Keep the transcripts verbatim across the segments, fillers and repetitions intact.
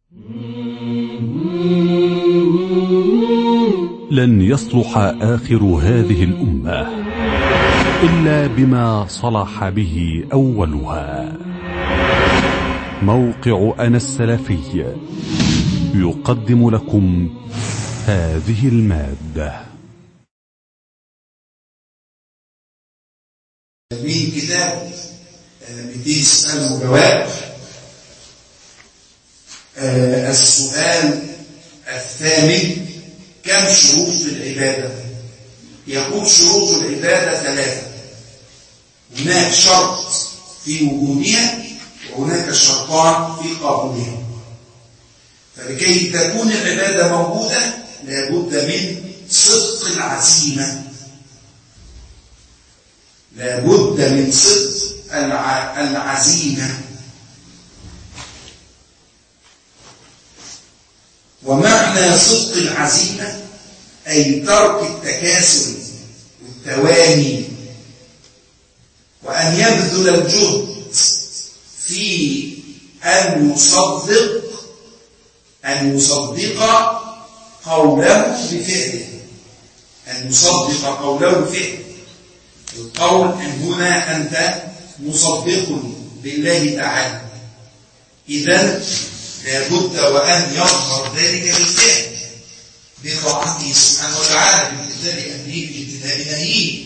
لن يصلح آخر هذه الأمة إلا بما صلح به أولها. موقع أنا السلفي يقدم لكم هذه المادة. من كتاب مئتين سؤال وجواب. السؤال الثامن: كم شروط العبادة؟ يقول شروط العبادة ثلاثة. هناك شرط في وجودها وهناك شرطان في قبولها. فلكي تكون العبادة موجودة لابد من صدق العزيمة، لابد من صدق العزيمة. ومعنى صدق العزيمة أي ترك التكاسل والتواني، وأن يبذل الجهد في أن يصدق أن يصدق قوله بفعله، أن يصدق قوله بفعله. القول أن هنا أنت مصدق بالله تعالى، إذن لابد وأن يظهر ذلك بالفعل بطاعته سبحانه وتعالى، بامتثال أمره باجتناب نهيه،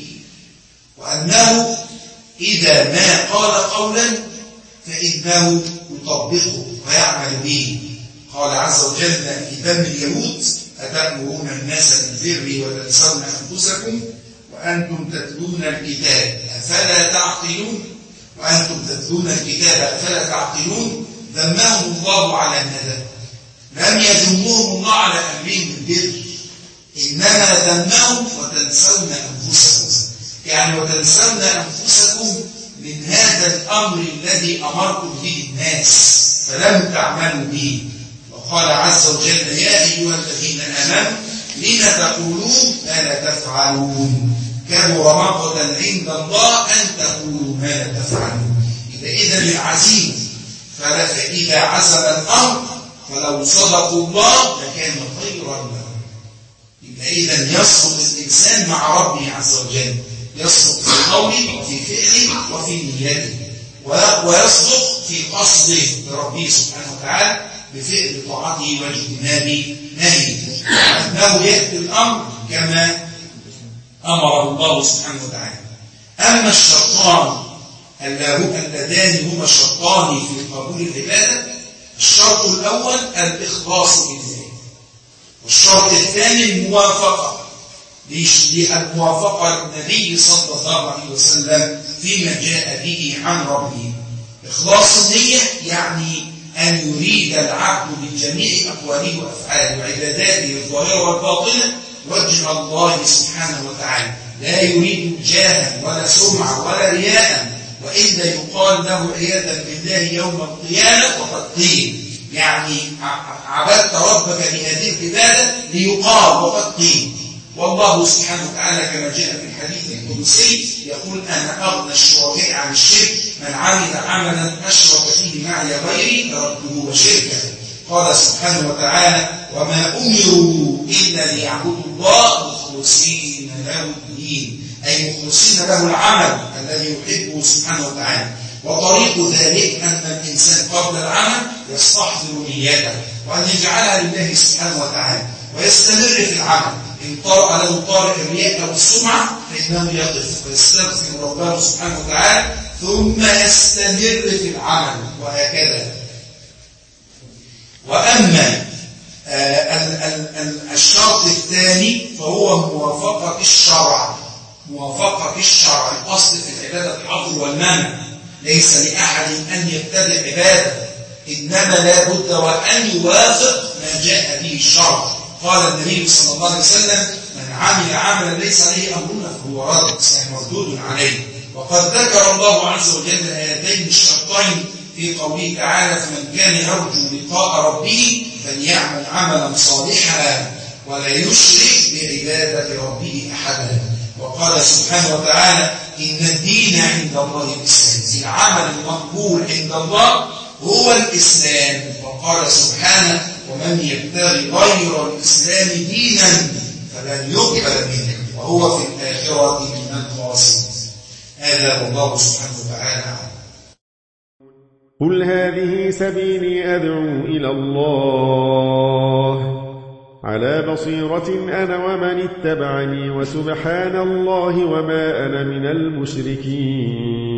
وأنه إذا ما قال قولا فإنه يطبقه ويعمل به. قال عز وجل في ذم اليهود: أتأمرون الناس بالبر وتنسون أنفسكم وأنتم تتلون الكتاب أفلا تعقلون وأنتم تتلون الكتاب أفلا تعقلون. ذمهم الله على الندى، لم يذمهم الله على أمرهم بالبر، إنما ذمهم وتنسون أنفسكم، يعني وتنسون أنفسكم من هذا الأمر الذي أمركم به الناس فلم تعملوا به. وقال عز وجل: يا أيها الذين آمنوا لم تقولون ما لا تفعلون كبر مقتا عند الله أن تقولوا ما لا تفعلون. إذا العزيمة، فإذا عزم الأمر فلو صدقوا الله لكان خيرا لهم. إذا يصدق الإنسان مع ربه عز وجل، يصدق في قوله وفي فعله وفي نيته، ويصدق في قصده لربه سبحانه وتعالى بفعل طاعته واجتناب نهيه، أنه يأتي الأمر كما أمره الله سبحانه وتعالى. أما الشرطان اللذان هما شرطان في قبول العبادة: الشرط الأول الإخلاص لله، والشرط الثاني الموافقة، الموافقة للنبي صلى الله عليه وسلم فيما جاء به عن ربه. إخلاص النية يعني أن يريد العبد من جميع أقواله وأفعاله وعباداته الظاهرة والباطنة وجه الله سبحانه وتعالى، لا يريد جاها ولا سمعة ولا رياء، وإلا يقال له عياذا بالله يوم القيامة وقد قيل، يعني عبدت ربك بهذه العبادة ليقال وقد قيل. والله سبحانه وتعالى كما جاء في الحديث القدسي يقول: أنا أغنى الشركاء عن الشرك، من عمل عملا أشرك فيه معي غيري تركته وشركه. قال سبحانه وتعالى: وما أمروا إلا ليعبدوا الله مخلصين له الدين، أي مخلصين له العمل الذي يحبه سبحانه وتعالى. وطريق ذلك أن الإنسان قبل العمل يستحضر نيته وأن يجعلها لله سبحانه وتعالى ويستمر في العمل. إن طرأ له طارئ الرياء أو السمعة فإنه يقف ويستغفر ربه سبحانه وتعالى ثم يستمر في العمل، وهكذا. وأما الشرط الثاني فهو موافقة الشرع. موافقة الشرع الأصل في العبادة الحظر والمنع، ليس لأحد أن يبتدع عبادة، إنما لا بد وأن يوافق ما جاء به الشرع. قال النبي صلى الله عليه وسلم: من عمل عملا ليس عليه أمرنا فهو رد، مردود عليه. وقد ذكر الله عز وجل هذين الشرطين في قوله تعالى: فمن كان يرجو لقاء ربه فليعمل عملا صالحا ولا يشرك بعبادة ربه أحدا. وقال سبحانه وتعالى: إن الدين عند الله الإسلام، العمل المقبول عند الله هو الإسلام. وقال سبحانه ومن يبتغي غير الإسلام دينا فلن يقبل منه وهو في الآخرة من الخاسرين. هذا والله سبحانه وتعالى أعلم. قل هذه سبيلي أدعو إلى الله على بصيرة أنا ومن اتبعني وسبحان الله وما أنا من المشركين.